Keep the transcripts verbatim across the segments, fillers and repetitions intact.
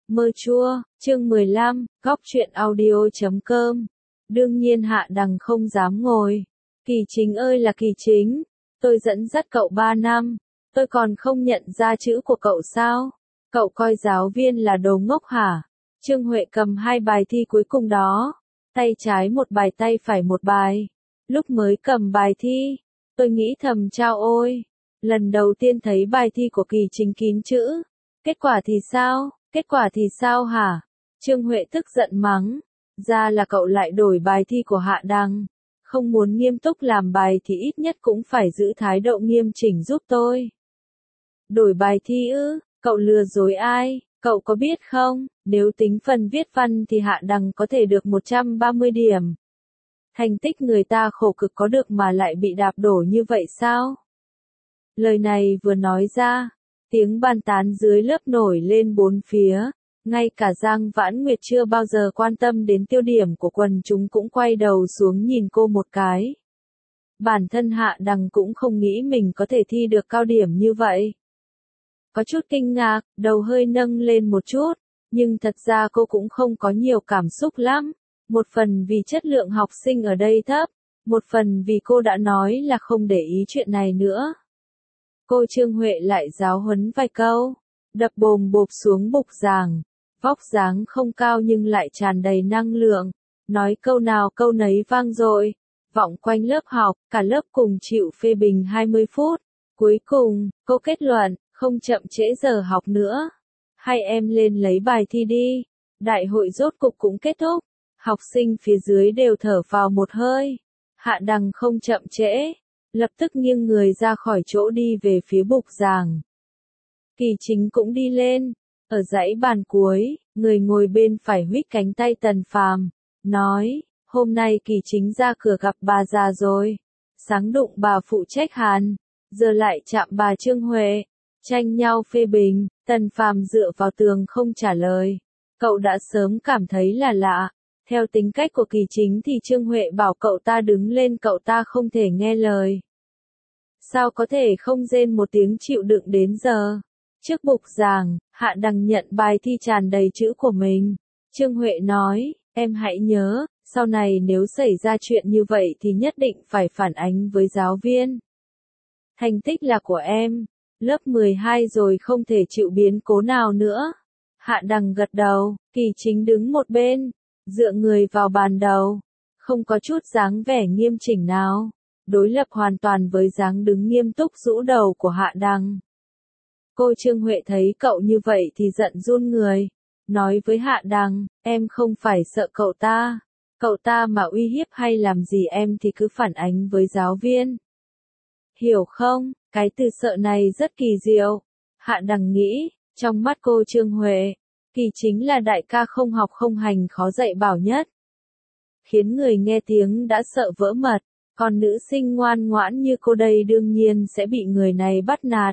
Mơ chua, chương mười lăm, góc truyện audio chấm com. Đương nhiên Hạ Đằng không dám ngồi. Kỳ Chính ơi là Kỳ Chính, tôi dẫn dắt cậu ba năm, tôi còn không nhận ra chữ của cậu sao? Cậu coi giáo viên là đồ ngốc hả? Trương Huệ cầm hai bài thi cuối cùng đó, tay trái một bài tay phải một bài. Lúc mới cầm bài thi, tôi nghĩ thầm chao ôi, lần đầu tiên thấy bài thi của Kỳ Chính kín chữ. Kết quả thì sao? Kết quả thì sao hả? Trương Huệ tức giận mắng, ra là cậu lại đổi bài thi của Hạ Đằng. Không muốn nghiêm túc làm bài thì ít nhất cũng phải giữ thái độ nghiêm chỉnh giúp tôi. Đổi bài thi ư? Cậu lừa dối ai? Cậu có biết không, nếu tính phần viết văn thì Hạ Đằng có thể được một trăm ba mươi điểm. Thành tích người ta khổ cực có được mà lại bị đạp đổ như vậy sao? Lời này vừa nói ra, tiếng bàn tán dưới lớp nổi lên bốn phía, ngay cả Giang Vãn Nguyệt chưa bao giờ quan tâm đến tiêu điểm của quần chúng cũng quay đầu xuống nhìn cô một cái. Bản thân Hạ Đằng cũng không nghĩ mình có thể thi được cao điểm như vậy. Có chút kinh ngạc, đầu hơi nâng lên một chút, nhưng thật ra cô cũng không có nhiều cảm xúc lắm, một phần vì chất lượng học sinh ở đây thấp, một phần vì cô đã nói là không để ý chuyện này nữa. Cô Trương Huệ lại giáo huấn vài câu, đập bồm bộp xuống bục giảng, vóc dáng không cao nhưng lại tràn đầy năng lượng, nói câu nào câu nấy vang dội, vọng quanh lớp học, cả lớp cùng chịu phê bình hai mươi phút. Cuối cùng, cô kết luận, không chậm trễ giờ học nữa. Hai em lên lấy bài thi đi. Đại hội rốt cục cũng kết thúc, học sinh phía dưới đều thở vào một hơi. Hạ Đằng không chậm trễ, lập tức nghiêng người ra khỏi chỗ đi về phía bục giảng. Kỳ Chính cũng đi lên, ở dãy bàn cuối, người ngồi bên phải huých cánh tay Tần Phàm, nói, hôm nay Kỳ Chính ra cửa gặp bà già rồi, sáng đụng bà phụ trách Hàn, giờ lại chạm bà Trương Huệ, tranh nhau phê bình. Tần Phàm dựa vào tường không trả lời, cậu đã sớm cảm thấy là lạ. Theo tính cách của Kỳ Chính thì Trương Huệ bảo cậu ta đứng lên cậu ta không thể nghe lời. Sao có thể không rên một tiếng chịu đựng đến giờ? Trước bục giảng, Hạ Đằng nhận bài thi tràn đầy chữ của mình. Trương Huệ nói, em hãy nhớ, sau này nếu xảy ra chuyện như vậy thì nhất định phải phản ánh với giáo viên. Thành tích là của em, lớp mười hai rồi không thể chịu biến cố nào nữa. Hạ Đằng gật đầu, Kỳ Chính đứng một bên, dựa người vào bàn đầu, không có chút dáng vẻ nghiêm chỉnh nào, đối lập hoàn toàn với dáng đứng nghiêm túc rũ đầu của Hạ Đằng. Cô Trương Huệ thấy cậu như vậy thì giận run người, nói với Hạ Đằng, em không phải sợ cậu ta, cậu ta mà uy hiếp hay làm gì em thì cứ phản ánh với giáo viên. Hiểu không, cái từ sợ này rất kỳ diệu. Hạ Đằng nghĩ, trong mắt cô Trương Huệ, Kỳ Chính là đại ca không học không hành khó dạy bảo nhất. Khiến người nghe tiếng đã sợ vỡ mật, còn nữ sinh ngoan ngoãn như cô đây đương nhiên sẽ bị người này bắt nạt.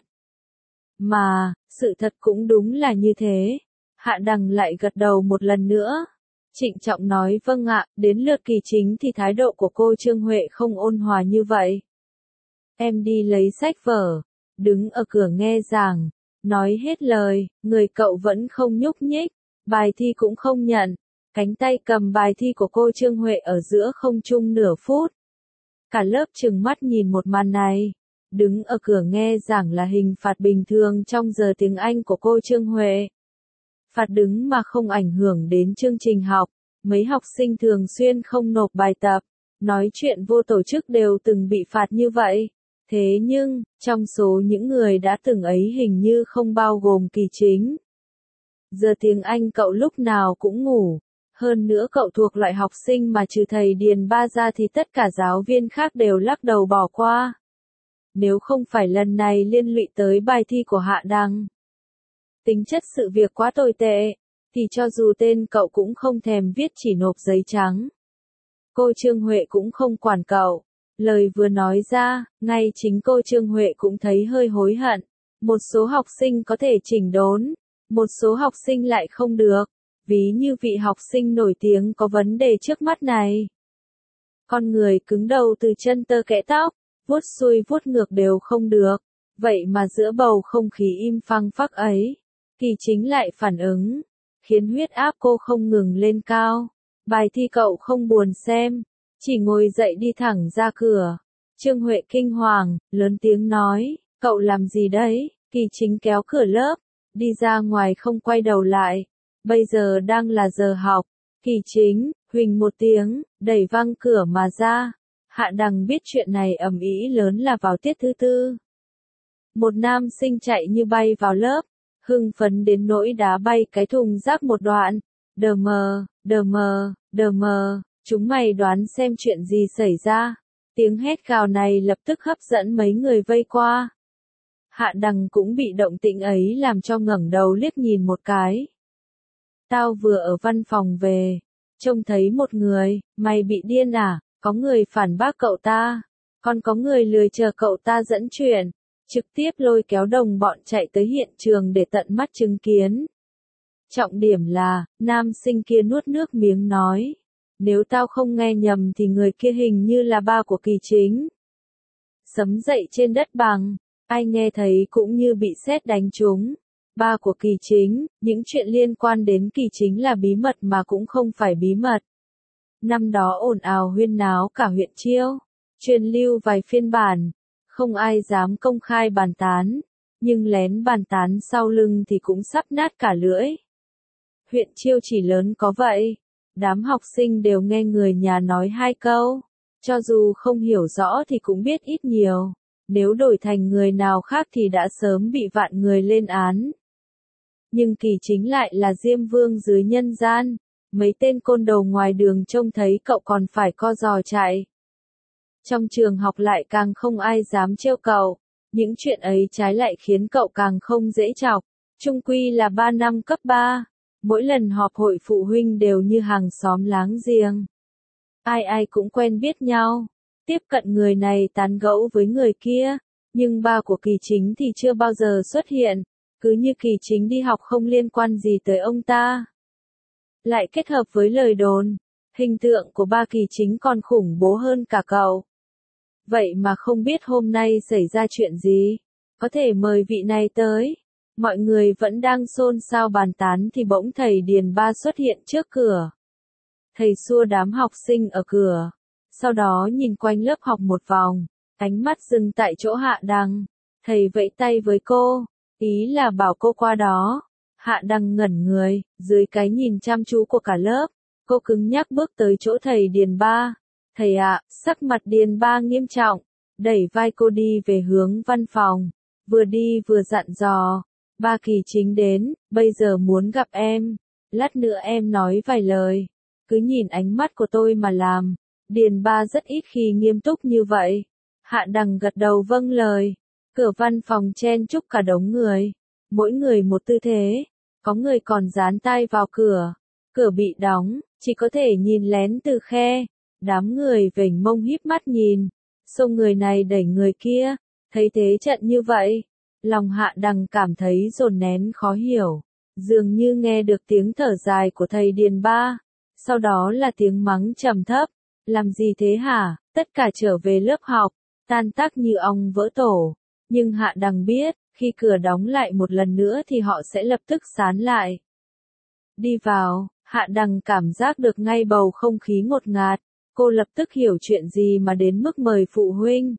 Mà, sự thật cũng đúng là như thế. Hạ Đằng lại gật đầu một lần nữa. Trịnh trọng nói vâng ạ, đến lượt Kỳ Chính thì thái độ của cô Trương Huệ không ôn hòa như vậy. Em đi lấy sách vở, đứng ở cửa nghe giảng, nói hết lời, người cậu vẫn không nhúc nhích, bài thi cũng không nhận, cánh tay cầm bài thi của cô Trương Huệ ở giữa không trung nửa phút. Cả lớp trừng mắt nhìn một màn này, đứng ở cửa nghe giảng là hình phạt bình thường trong giờ tiếng Anh của cô Trương Huệ. Phạt đứng mà không ảnh hưởng đến chương trình học, mấy học sinh thường xuyên không nộp bài tập, nói chuyện vô tổ chức đều từng bị phạt như vậy. Thế nhưng, trong số những người đã từng ấy hình như không bao gồm Kỳ Chính. Giờ tiếng Anh cậu lúc nào cũng ngủ, hơn nữa cậu thuộc loại học sinh mà trừ thầy Điền Ba ra thì tất cả giáo viên khác đều lắc đầu bỏ qua. Nếu không phải lần này liên lụy tới bài thi của Hạ Đằng, tính chất sự việc quá tồi tệ, thì cho dù tên cậu cũng không thèm viết chỉ nộp giấy trắng. Cô Trương Huệ cũng không quản cậu. Lời vừa nói ra, ngay chính cô Trương Huệ cũng thấy hơi hối hận. Một số học sinh có thể chỉnh đốn, một số học sinh lại không được, ví như vị học sinh nổi tiếng có vấn đề trước mắt này. Con người cứng đầu từ chân tơ kẽ tóc, vuốt xuôi vuốt ngược đều không được, vậy mà giữa bầu không khí im phăng phắc ấy, Kỳ Chính lại phản ứng. khiến huyết áp cô không ngừng lên cao. Bài thi cậu không buồn xem, chỉ ngồi dậy đi thẳng ra cửa. Trương Huệ kinh hoàng, lớn tiếng nói, cậu làm gì đấy? Kỳ Chính kéo cửa lớp, đi ra ngoài không quay đầu lại. Bây giờ đang là giờ học. Kỳ Chính, huỳnh một tiếng, đẩy văng cửa mà ra. Hạ Đằng biết chuyện này ầm ĩ lớn là vào tiết thứ tư. Một nam sinh chạy như bay vào lớp, hưng phấn đến nỗi đá bay cái thùng rác một đoạn. Đờ mờ, đờ mờ, đờ mờ, chúng mày đoán xem chuyện gì xảy ra. Tiếng hét gào này lập tức hấp dẫn mấy người vây qua. Hạ Đằng cũng bị động tĩnh ấy làm cho ngẩng đầu liếc nhìn một cái. Tao vừa ở văn phòng về, trông thấy một người, mày bị điên à? Có người phản bác cậu ta, còn có người lười chờ cậu ta dẫn chuyện, trực tiếp lôi kéo đồng bọn chạy tới hiện trường để tận mắt chứng kiến. Trọng điểm là, nam sinh kia nuốt nước miếng nói, nếu tao không nghe nhầm thì người kia hình như là ba của Kỳ Chính. Sấm dậy trên đất bằng, ai nghe thấy cũng như bị sét đánh trúng. Ba của Kỳ Chính, những chuyện liên quan đến Kỳ Chính là bí mật mà cũng không phải bí mật. Năm đó ồn ào huyên náo cả huyện Chiêu, truyền lưu vài phiên bản, không ai dám công khai bàn tán, nhưng lén bàn tán sau lưng thì cũng sắp nát cả lưỡi. Huyện Chiêu chỉ lớn có vậy, đám học sinh đều nghe người nhà nói hai câu, cho dù không hiểu rõ thì cũng biết ít nhiều, nếu đổi thành người nào khác thì đã sớm bị vạn người lên án. Nhưng Kỳ Chính lại là Diêm Vương dưới nhân gian. Mấy tên côn đồ ngoài đường trông thấy cậu còn phải co giò chạy. Trong trường học lại càng không ai dám trêu cậu, những chuyện ấy trái lại khiến cậu càng không dễ chọc. Chung quy là ba năm cấp ba, mỗi lần họp hội phụ huynh đều như hàng xóm láng giềng. Ai ai cũng quen biết nhau, tiếp cận người này tán gẫu với người kia, nhưng ba của Kỳ Chính thì chưa bao giờ xuất hiện, cứ như Kỳ Chính đi học không liên quan gì tới ông ta. Lại kết hợp với lời đồn, hình tượng của ba Kỳ Chính còn khủng bố hơn cả cậu. Vậy mà không biết hôm nay xảy ra chuyện gì, có thể mời vị này tới. Mọi người vẫn đang xôn xao bàn tán thì bỗng thầy Điền Ba xuất hiện trước cửa. Thầy xua đám học sinh ở cửa, sau đó nhìn quanh lớp học một vòng, ánh mắt dừng tại chỗ Hạ Đằng. Thầy vẫy tay với cô, ý là bảo cô qua đó. Hạ Đằng ngẩn người, dưới cái nhìn chăm chú của cả lớp, cô cứng nhắc bước tới chỗ thầy Điền Ba. Thầy ạ, sắc mặt Điền Ba nghiêm trọng, đẩy vai cô đi về hướng văn phòng, vừa đi vừa dặn dò, ba Kỳ Chính đến, bây giờ muốn gặp em, lát nữa em nói vài lời, cứ nhìn ánh mắt của tôi mà làm. Điền Ba rất ít khi nghiêm túc như vậy. Hạ Đằng gật đầu vâng lời, cửa văn phòng chen chúc cả đống người, mỗi người một tư thế, có người còn dán tay vào cửa, cửa bị đóng, chỉ có thể nhìn lén từ khe, đám người vểnh mông híp mắt nhìn, xông người này đẩy người kia, thấy thế trận như vậy, lòng Hạ Đằng cảm thấy dồn nén khó hiểu, dường như nghe được tiếng thở dài của thầy Điền Ba, sau đó là tiếng mắng trầm thấp, làm gì thế hả, tất cả trở về lớp học, tan tác như ong vỡ tổ, nhưng Hạ Đằng biết, khi cửa đóng lại một lần nữa thì họ sẽ lập tức sán lại. Đi vào, Hạ Đằng cảm giác được ngay bầu không khí ngột ngạt, cô lập tức hiểu chuyện gì mà đến mức mời phụ huynh.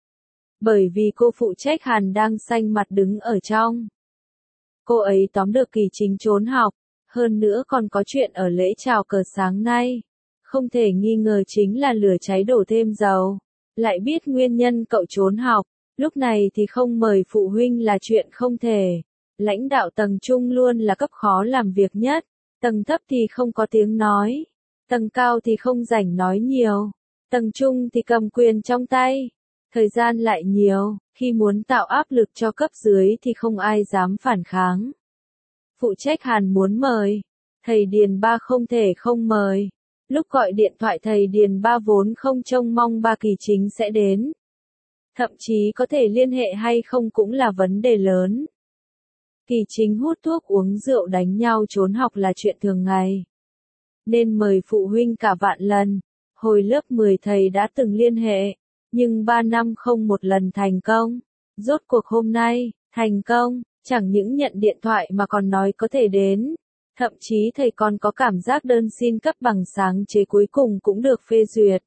Bởi vì cô phụ trách Hàn đang xanh mặt đứng ở trong. Cô ấy tóm được Kỳ Chính trốn học, hơn nữa còn có chuyện ở lễ chào cờ sáng nay. Không thể nghi ngờ chính là lửa cháy đổ thêm dầu. Lại biết nguyên nhân cậu trốn học, lúc này thì không mời phụ huynh là chuyện không thể. Lãnh đạo tầng trung luôn là cấp khó làm việc nhất, tầng thấp thì không có tiếng nói, tầng cao thì không rảnh nói nhiều, tầng trung thì cầm quyền trong tay, thời gian lại nhiều, khi muốn tạo áp lực cho cấp dưới thì không ai dám phản kháng. Phụ trách Hàn muốn mời, thầy Điền Ba không thể không mời. Lúc gọi điện thoại thầy Điền Ba vốn không trông mong ba Kỳ Chính sẽ đến. Thậm chí có thể liên hệ hay không cũng là vấn đề lớn. Kỳ Chính hút thuốc uống rượu đánh nhau trốn học là chuyện thường ngày. Nên mời phụ huynh cả vạn lần. Hồi lớp mười thầy đã từng liên hệ, nhưng ba năm không một lần thành công. Rốt cuộc hôm nay, thành công, chẳng những nhận điện thoại mà còn nói có thể đến. Thậm chí thầy còn có cảm giác đơn xin cấp bằng sáng chế cuối cùng cũng được phê duyệt.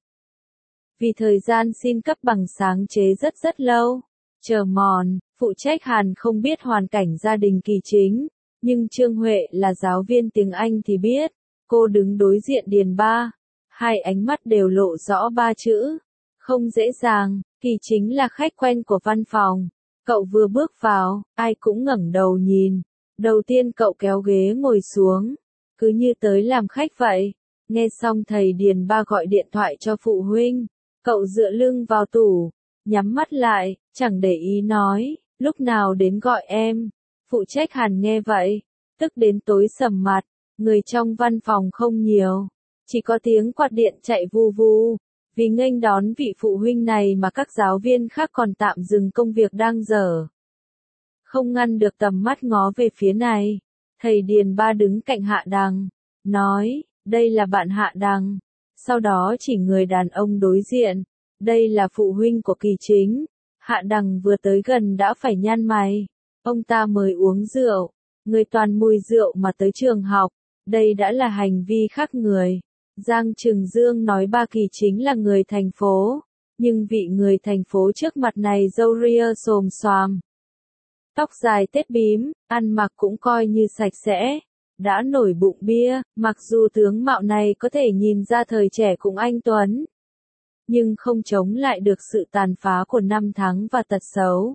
Vì thời gian xin cấp bằng sáng chế rất rất lâu. Chờ mòn, phụ trách Hàn không biết hoàn cảnh gia đình Kỳ Chính, nhưng Trương Huệ là giáo viên tiếng Anh thì biết. Cô đứng đối diện Điền Ba, hai ánh mắt đều lộ rõ ba chữ. Không dễ dàng, Kỳ Chính là khách quen của văn phòng. Cậu vừa bước vào, ai cũng ngẩng đầu nhìn. Đầu tiên cậu kéo ghế ngồi xuống, cứ như tới làm khách vậy. Nghe xong thầy Điền Ba gọi điện thoại cho phụ huynh, cậu dựa lưng vào tủ, nhắm mắt lại, chẳng để ý nói, lúc nào đến gọi em. Phụ trách Hàn nghe vậy, tức đến tối sầm mặt, người trong văn phòng không nhiều, chỉ có tiếng quạt điện chạy vu vu. Vì nghênh đón vị phụ huynh này mà các giáo viên khác còn tạm dừng công việc đang dở. Không ngăn được tầm mắt ngó về phía này, thầy Điền Ba đứng cạnh Hạ Đằng, nói, đây là bạn Hạ Đằng, sau đó chỉ người đàn ông đối diện, đây là phụ huynh của Kỳ Chính. Hạ Đằng vừa tới gần đã phải nhăn mày, ông ta mới uống rượu, người toàn mùi rượu mà tới trường học, đây đã là hành vi khác người. Giang Trừng Dương nói ba Kỳ Chính là người thành phố, nhưng vị người thành phố trước mặt này râu ria xồm xoàm. Tóc dài tết bím, ăn mặc cũng coi như sạch sẽ, đã nổi bụng bia, mặc dù tướng mạo này có thể nhìn ra thời trẻ cũng anh tuấn, nhưng không chống lại được sự tàn phá của năm tháng và tật xấu.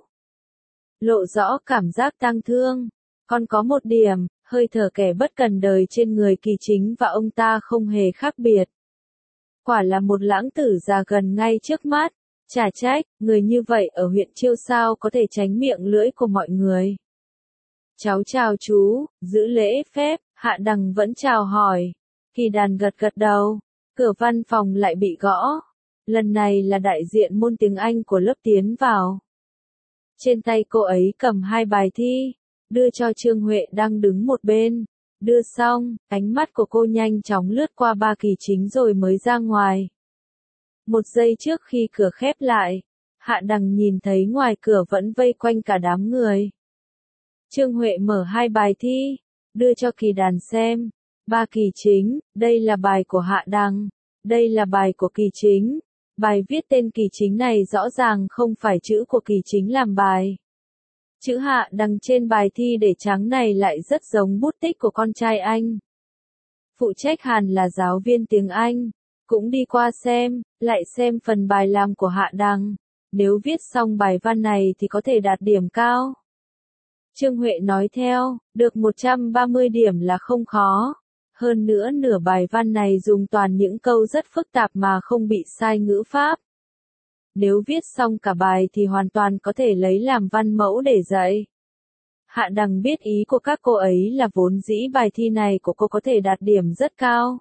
Lộ rõ cảm giác tang thương, còn có một điểm, hơi thở kẻ bất cần đời trên người Kỳ Chính và ông ta không hề khác biệt. Quả là một lãng tử già gần ngay trước mắt. Chả trách, người như vậy ở huyện Chiêu sao có thể tránh miệng lưỡi của mọi người. Cháu chào chú, giữ lễ phép, Hạ Đằng vẫn chào hỏi. Kỳ Đàn gật gật đầu, cửa văn phòng lại bị gõ. Lần này là đại diện môn tiếng Anh của lớp tiến vào. Trên tay cô ấy cầm hai bài thi, đưa cho Trương Huệ đang đứng một bên. Đưa xong, ánh mắt của cô nhanh chóng lướt qua ba Kỳ Chính rồi mới ra ngoài. Một giây trước khi cửa khép lại, Hạ Đằng nhìn thấy ngoài cửa vẫn vây quanh cả đám người. Trương Huệ mở hai bài thi, đưa cho Kỳ Đàn xem. Ba Kỳ Chính, đây là bài của Hạ Đằng, đây là bài của Kỳ Chính. Bài viết tên Kỳ Chính này rõ ràng không phải chữ của Kỳ Chính làm bài. Chữ Hạ Đằng trên bài thi để trắng này lại rất giống bút tích của con trai anh. Phụ trách Hàn là giáo viên tiếng Anh, cũng đi qua xem, lại xem phần bài làm của Hạ Đằng. Nếu viết xong bài văn này thì có thể đạt điểm cao. Trương Huệ nói theo, được một trăm ba mươi điểm là không khó. Hơn nữa nửa bài văn này dùng toàn những câu rất phức tạp mà không bị sai ngữ pháp. Nếu viết xong cả bài thì hoàn toàn có thể lấy làm văn mẫu để dạy. Hạ Đằng biết ý của các cô ấy là vốn dĩ bài thi này của cô có thể đạt điểm rất cao.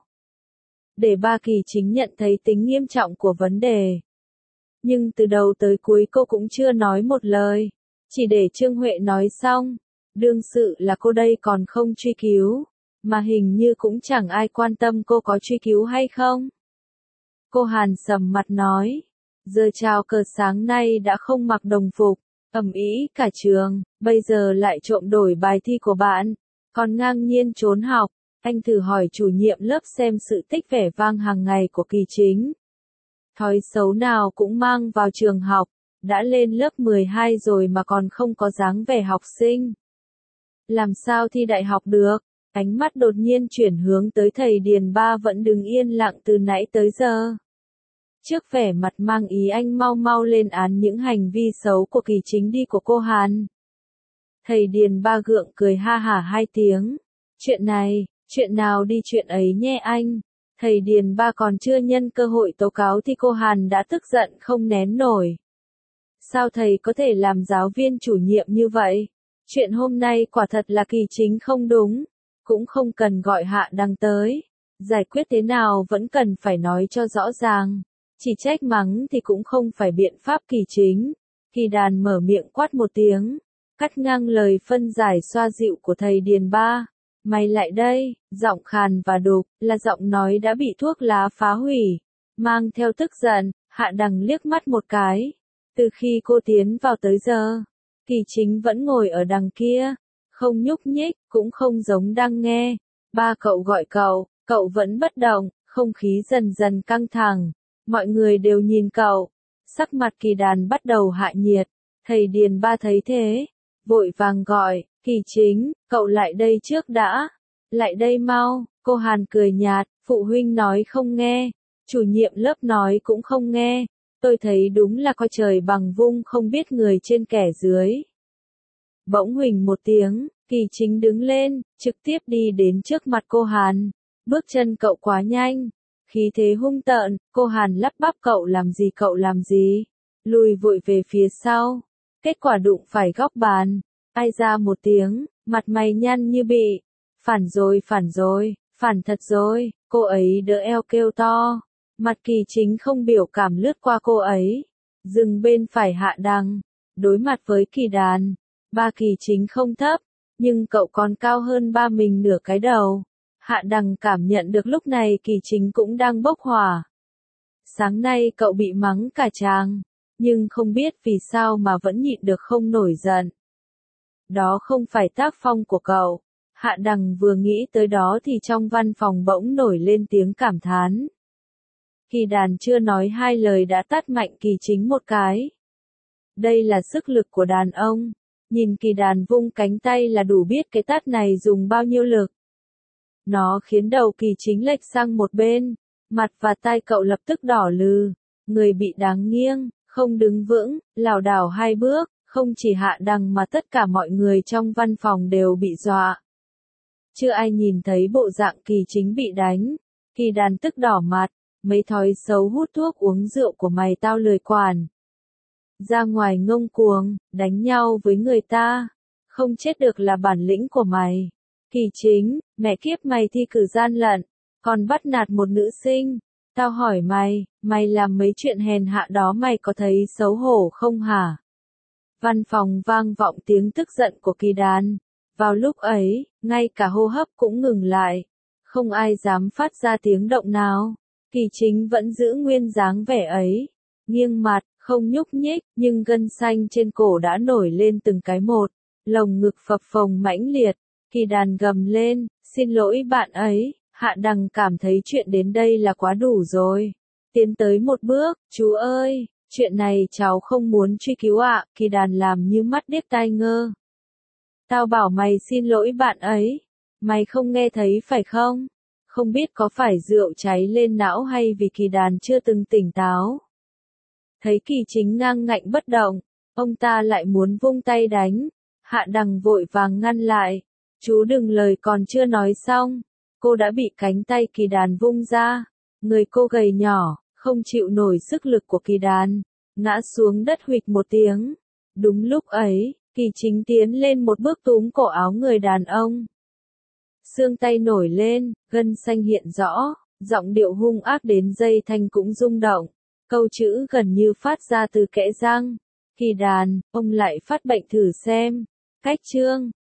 Để ba Kỳ Chính nhận thấy tính nghiêm trọng của vấn đề. Nhưng từ đầu tới cuối cô cũng chưa nói một lời. Chỉ để Trương Huệ nói xong. Đương sự là cô đây còn không truy cứu. Mà hình như cũng chẳng ai quan tâm cô có truy cứu hay không. Cô Hàn sầm mặt nói. Giờ chào cờ sáng nay đã không mặc đồng phục. Ầm ĩ cả trường. Bây giờ lại trộm đổi bài thi của bạn. Còn ngang nhiên trốn học. Anh thử hỏi chủ nhiệm lớp xem sự tích vẻ vang hàng ngày của Kỳ Chính. Thói xấu nào cũng mang vào trường học, đã lên lớp mười hai rồi mà còn không có dáng vẻ học sinh. Làm sao thi đại học được? Ánh mắt đột nhiên chuyển hướng tới thầy Điền Ba vẫn đứng yên lặng từ nãy tới giờ. Trước vẻ mặt mang ý anh mau mau lên án những hành vi xấu của Kỳ Chính đi của cô Hàn. Thầy Điền Ba gượng cười ha hả hai tiếng. Chuyện này, chuyện nào đi chuyện ấy nhé anh. Thầy Điền Ba còn chưa nhân cơ hội tố cáo thì cô Hàn đã tức giận không nén nổi. Sao thầy có thể làm giáo viên chủ nhiệm như vậy? Chuyện hôm nay quả thật là Kỳ Chính không đúng. Cũng không cần gọi Hạ Đằng tới. Giải quyết thế nào vẫn cần phải nói cho rõ ràng. Chỉ trách mắng thì cũng không phải biện pháp Kỳ Chính. Kỳ Đàn mở miệng quát một tiếng. Cắt ngang lời phân giải xoa dịu của thầy Điền Ba. Mày lại đây, giọng khàn và đục, là giọng nói đã bị thuốc lá phá hủy. Mang theo tức giận, Hạ Đằng liếc mắt một cái. Từ khi cô tiến vào tới giờ, Kỳ Chính vẫn ngồi ở đằng kia. Không nhúc nhích, cũng không giống đang nghe. Ba cậu gọi cậu, cậu vẫn bất động, không khí dần dần căng thẳng. Mọi người đều nhìn cậu. Sắc mặt Kỳ Đàn bắt đầu hạ nhiệt. Thầy Điền Ba thấy thế, vội vàng gọi, Kỳ Chính, cậu lại đây trước đã. Lại đây mau, cô Hàn cười nhạt, phụ huynh nói không nghe, chủ nhiệm lớp nói cũng không nghe. Tôi thấy đúng là coi trời bằng vung không biết người trên kẻ dưới. Bỗng huỳnh một tiếng, Kỳ Chính đứng lên, trực tiếp đi đến trước mặt cô Hàn. Bước chân cậu quá nhanh, khí thế hung tợn, cô Hàn lắp bắp cậu làm gì cậu làm gì. Lùi vội về phía sau, kết quả đụng phải góc bàn. Ai ra một tiếng, mặt mày nhăn như bị. Phản rồi phản rồi, phản thật rồi, cô ấy đỡ eo kêu to. Mặt Kỳ Chính không biểu cảm lướt qua cô ấy. Dừng bên phải Hạ Đằng, đối mặt với Kỳ Đàn. Ba Kỳ Chính không thấp, nhưng cậu còn cao hơn ba mình nửa cái đầu. Hạ Đằng cảm nhận được lúc này Kỳ Chính cũng đang bốc hỏa. Sáng nay cậu bị mắng cả tràng, nhưng không biết vì sao mà vẫn nhịn được không nổi giận. Đó không phải tác phong của cậu. Hạ Đằng vừa nghĩ tới đó thì trong văn phòng bỗng nổi lên tiếng cảm thán. Kỳ Đàn chưa nói hai lời đã tát mạnh Kỳ Chính một cái. Đây là sức lực của đàn ông. Nhìn Kỳ Đàn vung cánh tay là đủ biết cái tát này dùng bao nhiêu lực. Nó khiến đầu Kỳ Chính lệch sang một bên. Mặt và tai cậu lập tức đỏ lừ. Người bị đáng nghiêng, không đứng vững, lảo đảo hai bước. Không chỉ Hạ Đằng mà tất cả mọi người trong văn phòng đều bị dọa. Chưa ai nhìn thấy bộ dạng Kỳ Chính bị đánh. Kỳ Đàn tức đỏ mặt. Mấy thói xấu hút thuốc uống rượu của mày tao lười quản. Ra ngoài ngông cuồng, đánh nhau với người ta. Không chết được là bản lĩnh của mày. Kỳ Chính, mẹ kiếp mày thi cử gian lận. Còn bắt nạt một nữ sinh. Tao hỏi mày, mày làm mấy chuyện hèn hạ đó mày có thấy xấu hổ không hả? Văn phòng vang vọng tiếng tức giận của Kỳ Đàn. Vào lúc ấy, ngay cả hô hấp cũng ngừng lại. Không ai dám phát ra tiếng động nào. Kỳ Chính vẫn giữ nguyên dáng vẻ ấy. Nghiêng mặt, không nhúc nhích, nhưng gân xanh trên cổ đã nổi lên từng cái một. Lồng ngực phập phồng mãnh liệt. Kỳ Đàn gầm lên, xin lỗi bạn ấy. Hạ Đằng cảm thấy chuyện đến đây là quá đủ rồi. Tiến tới một bước, chú ơi, chuyện này cháu không muốn truy cứu ạ. Kỳ Đàn làm như mắt điếc tai ngơ. Tao bảo mày xin lỗi bạn ấy. Mày không nghe thấy phải không? Không biết có phải rượu cháy lên não hay vì Kỳ Đàn chưa từng tỉnh táo. Thấy Kỳ Chính ngang ngạnh bất động, ông ta lại muốn vung tay đánh. Hạ Đằng vội vàng ngăn lại. Chú đừng, lời còn chưa nói xong. Cô đã bị cánh tay Kỳ Đàn vung ra. Người cô gầy nhỏ, không chịu nổi sức lực của Kỳ Đàn. Ngã xuống đất huỵch một tiếng. Đúng lúc ấy, Kỳ Chính tiến lên một bước túm cổ áo người đàn ông. Xương tay nổi lên, gân xanh hiện rõ, giọng điệu hung ác đến dây thanh cũng rung động. Câu chữ gần như phát ra từ kẽ răng. Kỳ Đàn, ông lại phát bệnh thử xem. Cách chương.